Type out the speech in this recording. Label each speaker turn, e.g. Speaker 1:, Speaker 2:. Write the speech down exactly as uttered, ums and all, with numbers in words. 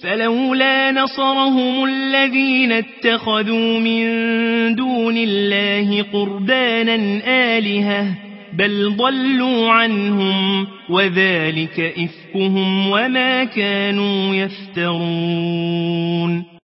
Speaker 1: فلولا نصرهم الذين اتخذوا من دون الله قربانا آلهة بل ضلوا عنهم وذلك إفكهم وما كانوا يفترون